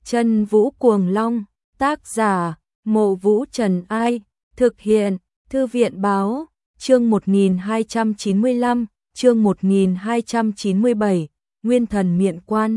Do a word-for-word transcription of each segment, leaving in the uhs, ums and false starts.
Chân Vũ Cuồng Long, tác giả, Mộ Vũ Trần Ai, thực hiện, Thư viện báo, chương một nghìn hai trăm chín mươi lăm, chương một nghìn hai trăm chín mươi bảy, Nguyên Thần Miện Quan.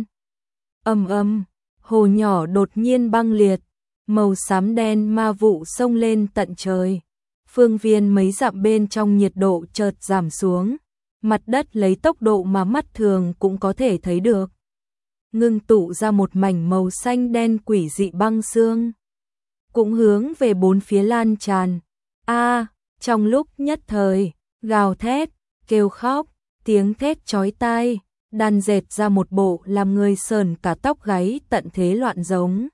Ầm ầm, hồ nhỏ đột nhiên băng liệt, màu xám đen ma vụ xông lên tận trời. Phương viên mấy dặm bên trong nhiệt độ chợt giảm xuống, mặt đất lấy tốc độ mà mắt thường cũng có thể thấy được, ngưng tụ ra một mảnh màu xanh đen quỷ dị băng xương, cũng hướng về bốn phía lan tràn. A, trong lúc nhất thời, gào thét, kêu khóc, tiếng thét chói tai, đan dệt ra một bộ làm người sờn cả tóc gáy tận thế loạn giống.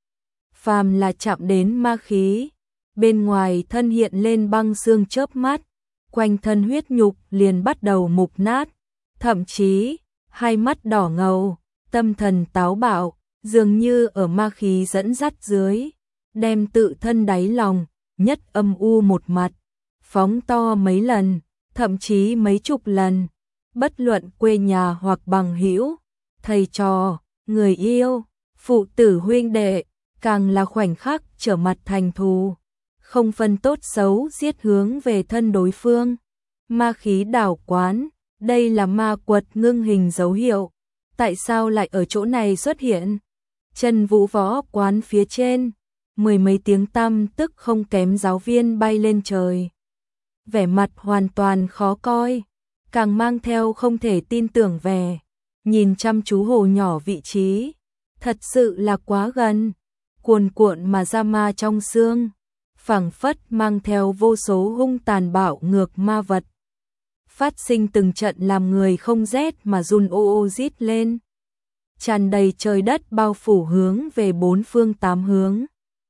Phàm là chạm đến ma khí, bên ngoài thân hiện lên băng xương chớp mắt, quanh thân huyết nhục liền bắt đầu mục nát, thậm chí hai mắt đỏ ngầu, tâm thần táo bạo, dường như ở ma khí dẫn dắt dưới, đem tự thân đáy lòng, nhất âm u một mặt, phóng to mấy lần, thậm chí mấy chục lần, bất luận quê nhà hoặc bằng hữu, thầy trò, người yêu, phụ tử huynh đệ, càng là khoảnh khắc trở mặt thành thù, không phân tốt xấu giết hướng về thân đối phương. Ma khí đảo quán, đây là ma quật ngưng hình dấu hiệu, tại sao lại ở chỗ này xuất hiện? Chân Vũ võ quán phía trên, mười mấy tiếng tăm tức không kém giáo viên bay lên trời. Vẻ mặt hoàn toàn khó coi, càng mang theo không thể tin tưởng vẻ, nhìn chăm chú hồ nhỏ vị trí, thật sự là quá gần, cuồn cuộn mà ra ma trong xương, phảng phất mang theo vô số hung tàn bạo ngược ma vật. Phát sinh từng trận làm người không rét mà run ô ô rít lên. Tràn đầy trời đất bao phủ hướng về bốn phương tám hướng.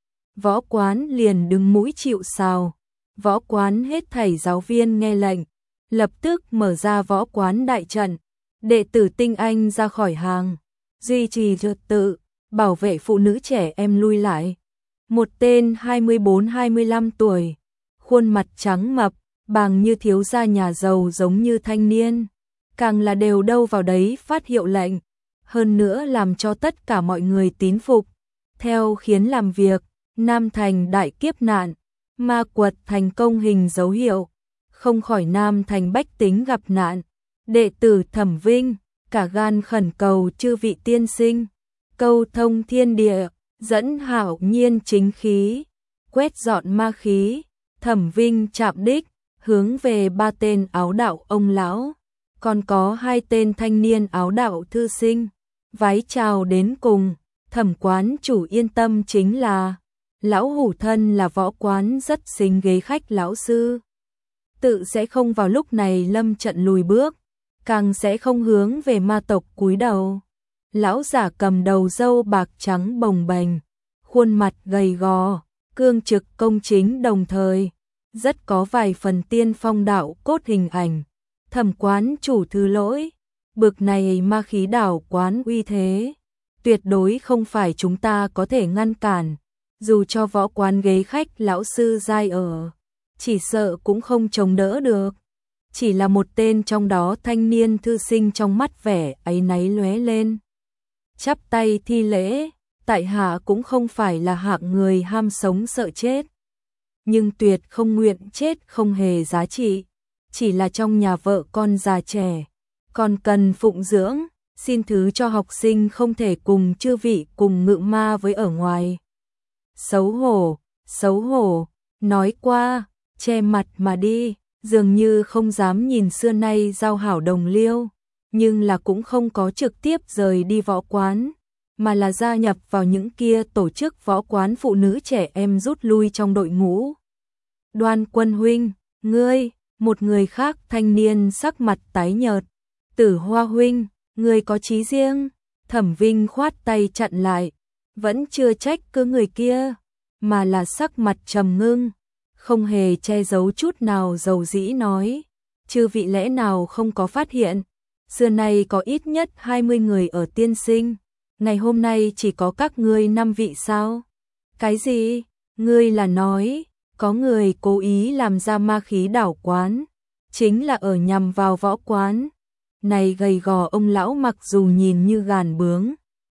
Võ quán liền đứng mũi chịu sào. Võ quán hết thảy giáo viên nghe lệnh, lập tức mở ra võ quán đại trận, đệ tử tinh anh ra khỏi hàng, duy trì trật tự, bảo vệ phụ nữ trẻ em lui lại. Một tên hai mươi bốn hai mươi lăm tuổi, khuôn mặt trắng mập, bàng như thiếu gia nhà giàu giống như thanh niên, càng là đều đâu vào đấy phát hiệu lệnh, hơn nữa làm cho tất cả mọi người tín phục. Theo khiến làm việc, Nam Thành đại kiếp nạn, ma quật thành công hình dấu hiệu, không khỏi Nam Thành bách tính gặp nạn. Đệ tử Thẩm Vinh, cả gan khẩn cầu chư vị tiên sinh, câu thông thiên địa, dẫn hạo nhiên chính khí, quét dọn ma khí. Thẩm Vinh chạm đích, hướng về ba tên áo đạo ông lão, còn có hai tên thanh niên áo đạo thư sinh, vái chào đến cùng. Thẩm quán chủ yên tâm, chính là lão hủ thân là võ quán rất xính ghế khách lão sư, tự sẽ không vào lúc này lâm trận lùi bước, càng sẽ không hướng về ma tộc cúi đầu. Lão giả cầm đầu râu bạc trắng bồng bềnh, khuôn mặt gầy gò, cương trực công chính, đồng thời rất có vài phần tiên phong đạo cốt hình ảnh. Thẩm quán chủ thứ lỗi, bực này ma khí đảo quán uy thế, tuyệt đối không phải chúng ta có thể ngăn cản, dù cho võ quán ghế khách lão sư giai ở, chỉ sợ cũng không chống đỡ được. Chỉ là một tên trong đó thanh niên thư sinh trong mắt vẻ áy náy lóe lên, chắp tay thi lễ, tại hạ cũng không phải là hạng người ham sống sợ chết, nhưng tuyệt không nguyện chết không hề giá trị, chỉ là trong nhà vợ con già trẻ, còn cần phụng dưỡng, xin thứ cho học sinh không thể cùng chư vị cùng ngự ma với ở ngoài. Xấu hổ, xấu hổ, nói qua, che mặt mà đi, dường như không dám nhìn xưa nay giao hảo đồng liêu, nhưng là cũng không có trực tiếp rời đi võ quán, mà là gia nhập vào những kia tổ chức võ quán phụ nữ trẻ em rút lui trong đội ngũ. Đoan Quân huynh, ngươi, một người khác thanh niên sắc mặt tái nhợt, Tử Hoa huynh, ngươi có chí riêng. Thẩm Vinh khoát tay chặn lại, vẫn chưa trách cứ người kia, mà là sắc mặt trầm ngưng, không hề che giấu chút nào, dầu dĩ nói, chư vị lẽ nào không có phát hiện, xưa nay có ít nhất hai mươi người ở tiên sinh, ngày hôm nay chỉ có các ngươi năm vị sao? Cái gì? Ngươi là nói có người cố ý làm ra ma khí đảo quán, chính là ở nhằm vào võ quán. Này gầy gò ông lão mặc dù nhìn như gàn bướng,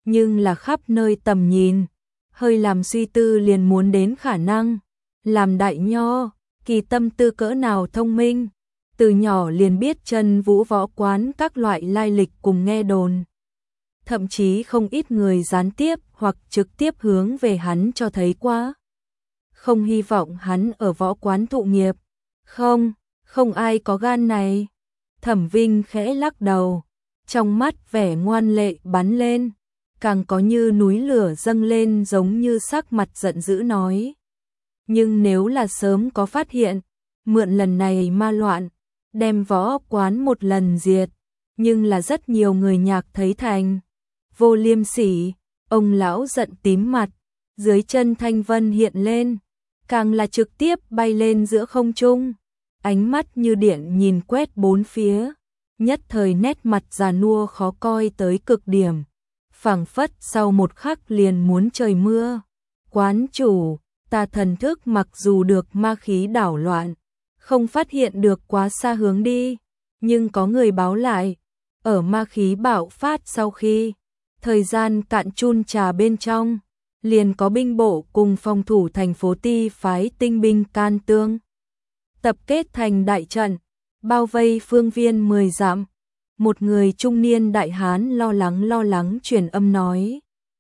nhưng là khắp nơi tầm nhìn, hơi làm suy tư liền muốn đến khả năng, làm đại nho, kỳ tâm tư cỡ nào thông minh, từ nhỏ liền biết chân vũ võ quán các loại lai lịch cùng nghe đồn. Thậm chí không ít người gián tiếp hoặc trực tiếp hướng về hắn cho thấy quá. Không hy vọng hắn ở võ quán thụ nghiệp. Không, không ai có gan này. Thẩm Vinh khẽ lắc đầu, trong mắt vẻ ngoan lệ bắn lên, càng có như núi lửa dâng lên giống như sắc mặt giận dữ nói. Nhưng nếu là sớm có phát hiện, mượn lần này ma loạn, đem võ quán một lần diệt, nhưng là rất nhiều người nhạc thấy thành vô liêm sỉ, ông lão giận tím mặt, dưới chân thanh vân hiện lên, càng là trực tiếp bay lên giữa không trung, ánh mắt như điện nhìn quét bốn phía, nhất thời nét mặt già nua khó coi tới cực điểm, phảng phất sau một khắc liền muốn trời mưa. Quán chủ, ta thần thức mặc dù được ma khí đảo loạn, không phát hiện được quá xa hướng đi, nhưng có người báo lại, ở ma khí bạo phát sau khi thời gian cạn chun trà bên trong, liền có binh bộ cùng phòng thủ thành phố Ti phái tinh binh can tương, tập kết thành đại trận, bao vây phương viên mười dặm. Một người trung niên đại hán lo lắng lo lắng truyền âm nói.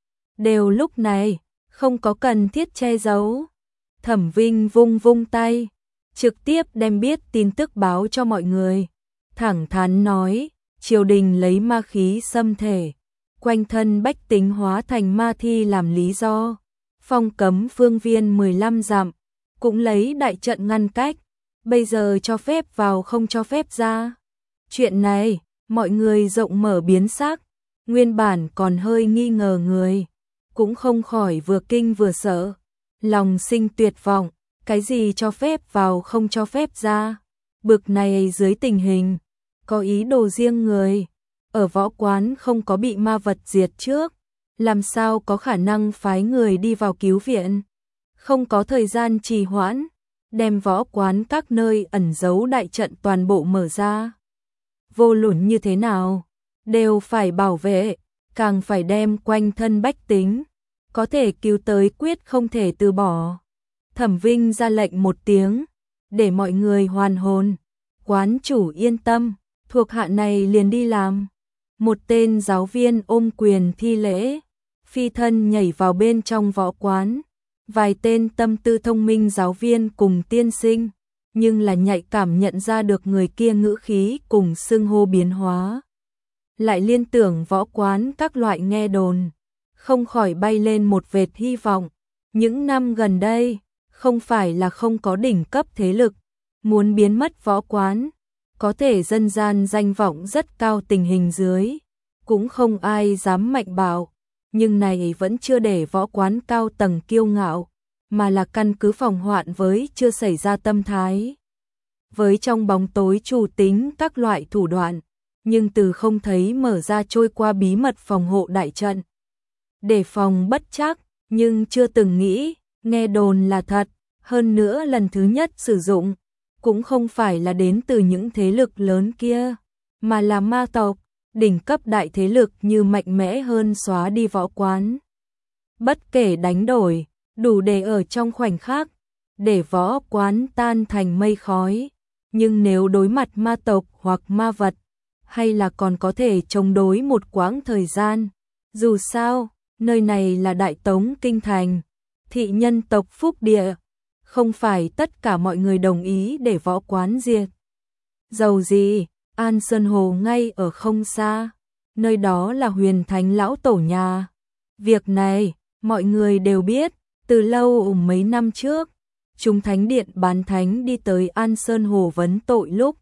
Đều lúc này, không có cần thiết che giấu. Thẩm Vinh vung vung tay, trực tiếp đem biết tin tức báo cho mọi người. Thẳng thắn nói, triều đình lấy ma khí xâm thể, quanh thân bách tính hóa thành ma thi làm lý do, phong cấm phương viên mười lăm dặm, cũng lấy đại trận ngăn cách, bây giờ cho phép vào không cho phép ra. Chuyện này, mọi người rộng mở biến sắc, nguyên bản còn hơi nghi ngờ người, cũng không khỏi vừa kinh vừa sợ, lòng sinh tuyệt vọng, cái gì cho phép vào không cho phép ra, bực này dưới tình hình, có ý đồ riêng người, ở võ quán không có bị ma vật diệt trước, làm sao có khả năng phái người đi vào cứu viện, không có thời gian trì hoãn, đem võ quán các nơi ẩn giấu đại trận toàn bộ mở ra. Vô luận như thế nào, đều phải bảo vệ, càng phải đem quanh thân bách tính, có thể cứu tới quyết không thể từ bỏ. Thẩm Vinh ra lệnh một tiếng, để mọi người hoàn hồn, quán chủ yên tâm, thuộc hạ này liền đi làm. Một tên giáo viên ôm quyền thi lễ, phi thân nhảy vào bên trong võ quán, vài tên tâm tư thông minh giáo viên cùng tiên sinh, nhưng là nhạy cảm nhận ra được người kia ngữ khí cùng xưng hô biến hóa. Lại liên tưởng võ quán các loại nghe đồn, không khỏi bay lên một vệt hy vọng. Những năm gần đây, không phải là không có đỉnh cấp thế lực, muốn biến mất võ quán, có thể dân gian danh vọng rất cao tình hình dưới, cũng không ai dám mạnh bạo, nhưng này vẫn chưa để võ quán cao tầng kiêu ngạo, mà là căn cứ phòng hoạn với chưa xảy ra tâm thái. Với trong bóng tối chủ tính các loại thủ đoạn, nhưng từ không thấy mở ra trôi qua bí mật phòng hộ đại trận. Để phòng bất chắc, nhưng chưa từng nghĩ, nghe đồn là thật, hơn nữa lần thứ nhất sử dụng, cũng không phải là đến từ những thế lực lớn kia, mà là ma tộc, đỉnh cấp đại thế lực như mạnh mẽ hơn xóa đi võ quán. Bất kể đánh đổi, đủ để ở trong khoảnh khắc, để võ quán tan thành mây khói, nhưng nếu đối mặt ma tộc hoặc ma vật, hay là còn có thể chống đối một quãng thời gian. Dù sao, nơi này là Đại Tống Kinh Thành, thị nhân tộc phúc địa, không phải tất cả mọi người đồng ý để võ quán diệt. Dầu gì, An Sơn Hồ ngay ở không xa, nơi đó là Huyền Thánh lão tổ nhà. Việc này, mọi người đều biết, từ lâu mấy năm trước, chúng thánh điện bán thánh đi tới An Sơn Hồ vấn tội lúc.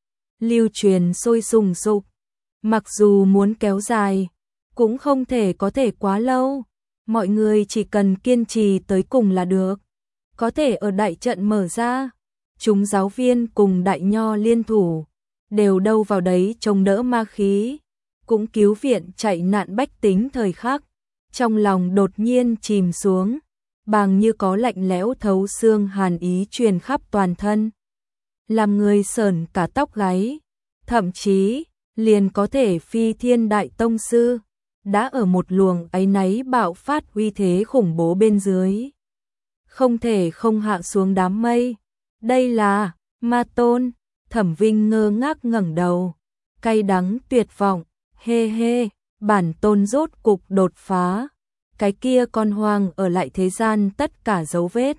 Lưu truyền sôi sùng sục, mặc dù muốn kéo dài, cũng không thể có thể quá lâu, mọi người chỉ cần kiên trì tới cùng là được. Có thể ở đại trận mở ra, chúng giáo viên cùng đại nho liên thủ, đều đâu vào đấy chống đỡ ma khí, cũng cứu viện chạy nạn bách tính thời khắc, trong lòng đột nhiên chìm xuống, bàng như có lạnh lẽo thấu xương hàn ý truyền khắp toàn thân, làm người sởn cả tóc gáy, thậm chí liền có thể phi thiên đại tông sư, đã ở một luồng áy náy bạo phát uy thế khủng bố bên dưới. Không thể không hạ xuống đám mây. Đây là Ma Tôn. Thẩm Vinh ngơ ngác ngẩng đầu, cay đắng tuyệt vọng, hê hê, bản tôn rốt cục đột phá. Cái kia con hoang ở lại thế gian tất cả dấu vết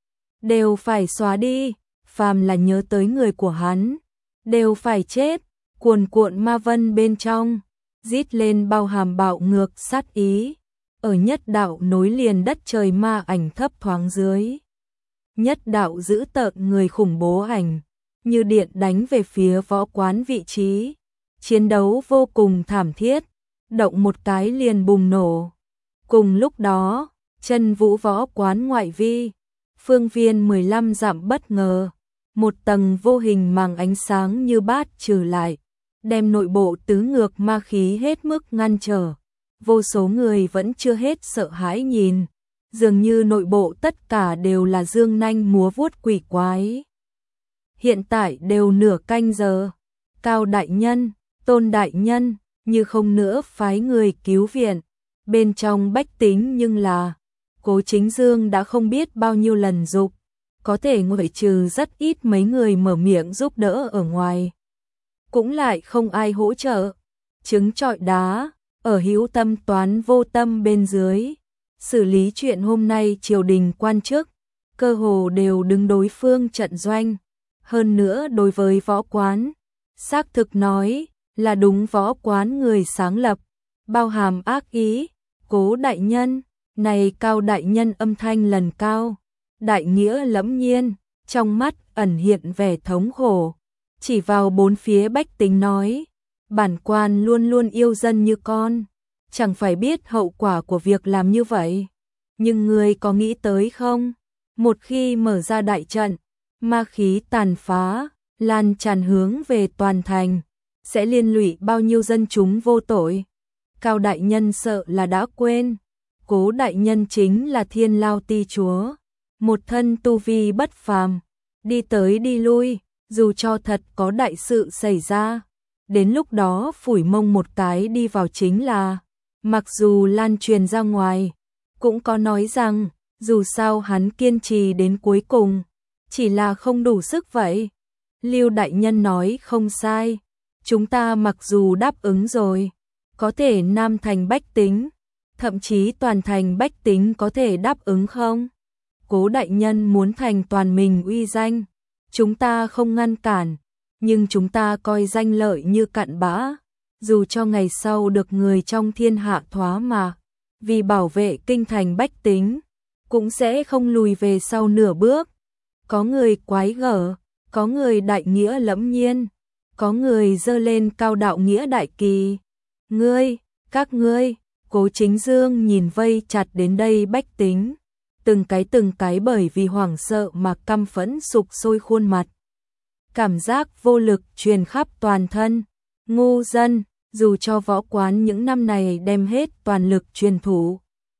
đều phải xóa đi, phàm là nhớ tới người của hắn đều phải chết. Cuồn cuộn ma vân bên trong rít lên bao hàm bạo ngược sát ý, ở nhất đạo nối liền đất trời ma ảnh thấp thoáng dưới. Nhất đạo giữ tợn người khủng bố ảnh như điện đánh về phía võ quán vị trí. Chiến đấu vô cùng thảm thiết, động một cái liền bùng nổ. Cùng lúc đó, chân vũ võ quán ngoại vi, phương viên mười lăm dặm bất ngờ, một tầng vô hình màng ánh sáng như bát trừ lại, đem nội bộ tứ ngược ma khí hết mức ngăn trở. Vô số người vẫn chưa hết sợ hãi nhìn, dường như nội bộ tất cả đều là dương nanh múa vuốt quỷ quái. Hiện tại đều nửa canh giờ, Cao đại nhân, Tôn đại nhân, như không nữa phái người cứu viện. Bên trong bách tính nhưng là, Cố Chính Dương đã không biết bao nhiêu lần dục, có thể ngoại trừ rất ít mấy người mở miệng giúp đỡ ở ngoài. Cũng lại không ai hỗ trợ, trứng trọi đá, ở hữu tâm toán vô tâm bên dưới. Xử lý chuyện hôm nay triều đình quan chức, cơ hồ đều đứng đối phương trận doanh. Hơn nữa đối với võ quán, xác thực nói là đúng võ quán người sáng lập, bao hàm ác ý. Cố đại nhân, này Cao đại nhân âm thanh lần cao, đại nghĩa lẫm nhiên, trong mắt ẩn hiện vẻ thống khổ, chỉ vào bốn phía bách tính nói, bản quan luôn luôn yêu dân như con, chẳng phải biết hậu quả của việc làm như vậy. Nhưng người có nghĩ tới không, một khi mở ra đại trận, ma khí tàn phá, lan tràn hướng về toàn thành, sẽ liên lụy bao nhiêu dân chúng vô tội. Cao đại nhân sợ là đã quên, Cố đại nhân chính là Thiên Lao Ti chúa, một thân tu vi bất phàm, đi tới đi lui, dù cho thật có đại sự xảy ra, đến lúc đó phủi mông một cái đi vào chính là, mặc dù lan truyền ra ngoài, cũng có nói rằng, dù sao hắn kiên trì đến cuối cùng, chỉ là không đủ sức vậy. Lưu đại nhân nói không sai, chúng ta mặc dù đáp ứng rồi, có thể Nam thành bách tính, thậm chí toàn thành bách tính có thể đáp ứng không? Cố đại nhân muốn thành toàn mình uy danh, chúng ta không ngăn cản, nhưng chúng ta coi danh lợi như cặn bã, dù cho ngày sau được người trong thiên hạ thoá mà, vì bảo vệ kinh thành bách tính, cũng sẽ không lùi về sau nửa bước. Có người quái gở, có người đại nghĩa lẫm nhiên, có người dơ lên cao đạo nghĩa đại kỳ. Ngươi, các ngươi, Cố Chính Dương nhìn vây chặt đến đây bách tính, từng cái từng cái bởi vì hoảng sợ mà căm phẫn sục sôi khuôn mặt. Cảm giác vô lực truyền khắp toàn thân, ngu dân, dù cho võ quán những năm này đem hết toàn lực truyền thủ.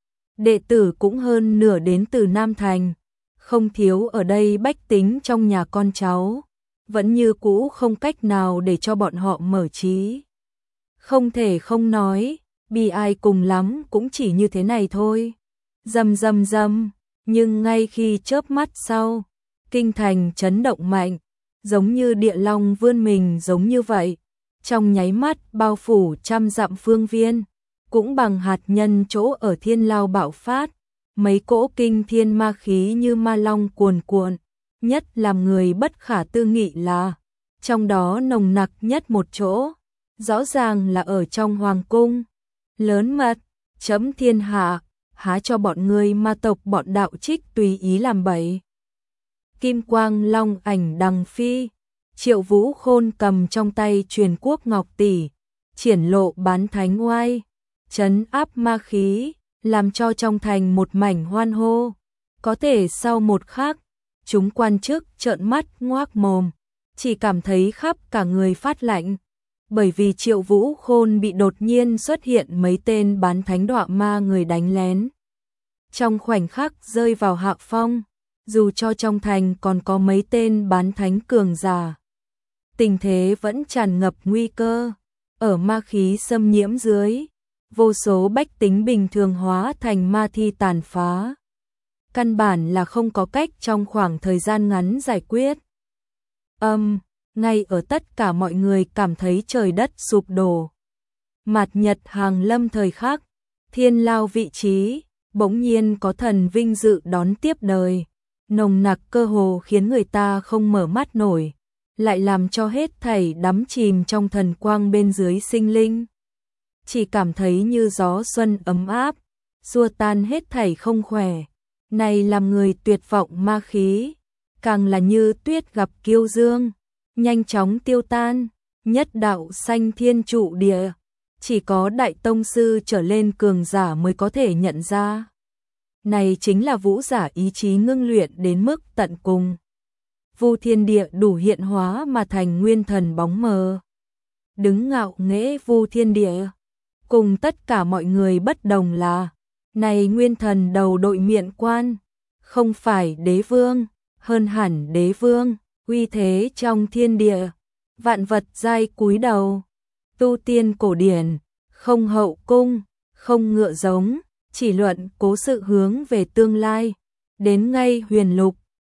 Đệ tử cũng hơn nửa đến từ Nam Thành, không thiếu ở đây bách tính trong nhà con cháu, vẫn như cũ không cách nào để cho bọn họ mở trí. Không thể không nói, bi ai cùng lắm cũng chỉ như thế này thôi. Rầm rầm rầm, nhưng ngay khi chớp mắt sau, kinh thành chấn động mạnh, giống như địa long vươn mình giống như vậy, trong nháy mắt bao phủ trăm dặm phương viên, cũng bằng hạt nhân chỗ ở Thiên Lao bạo phát, mấy cỗ kinh thiên ma khí như ma long cuồn cuộn, nhất làm người bất khả tư nghị là, trong đó nồng nặc nhất một chỗ, rõ ràng là ở trong hoàng cung. Lớn mật, chấm thiên hạ, há cho bọn ngươi ma tộc bọn đạo trích tùy ý làm bậy. Kim quang long ảnh đằng phi, Triệu Vũ Khôn cầm trong tay truyền quốc ngọc tỷ, triển lộ bán thánh oai, trấn áp ma khí, làm cho trong thành một mảnh hoan hô. Có thể sau một khắc, chúng quan chức trợn mắt ngoác mồm, chỉ cảm thấy khắp cả người phát lạnh, bởi vì Triệu Vũ Khôn bị đột nhiên xuất hiện mấy tên bán thánh đọa ma người đánh lén. Trong khoảnh khắc rơi vào hạ phong, dù cho trong thành còn có mấy tên bán thánh cường giả, tình thế vẫn tràn ngập nguy cơ, ở ma khí xâm nhiễm dưới, vô số bách tính bình thường hóa thành ma thi tàn phá. Căn bản là không có cách trong khoảng thời gian ngắn giải quyết. Âm, ngay ở tất cả mọi người cảm thấy trời đất sụp đổ. Mạt nhật hàng lâm thời khắc, thiên lao vị trí, bỗng nhiên có thần vinh dự đón tiếp đời. Nồng nặc cơ hồ khiến người ta không mở mắt nổi, lại làm cho hết thảy đắm chìm trong thần quang bên dưới sinh linh. Chỉ cảm thấy như gió xuân ấm áp, xua tan hết thảy không khỏe. Này làm người tuyệt vọng ma khí, càng là như tuyết gặp kiêu dương, nhanh chóng tiêu tan, nhất đạo sanh thiên trụ địa. Chỉ có đại tông sư trở lên cường giả mới có thể nhận ra. Này chính là vũ giả ý chí ngưng luyện đến mức tận cùng. Vu thiên địa đủ hiện hóa mà thành nguyên thần bóng mờ. Đứng ngạo nghễ vu thiên địa, cùng tất cả mọi người bất đồng là, này nguyên thần đầu đội miện quan, không phải đế vương, hơn hẳn đế vương, uy thế trong thiên địa, vạn vật giai cúi đầu. Tu tiên cổ điển, không hậu cung, không ngựa giống, chỉ luận cố sự hướng về tương lai, đến ngay huyền lục,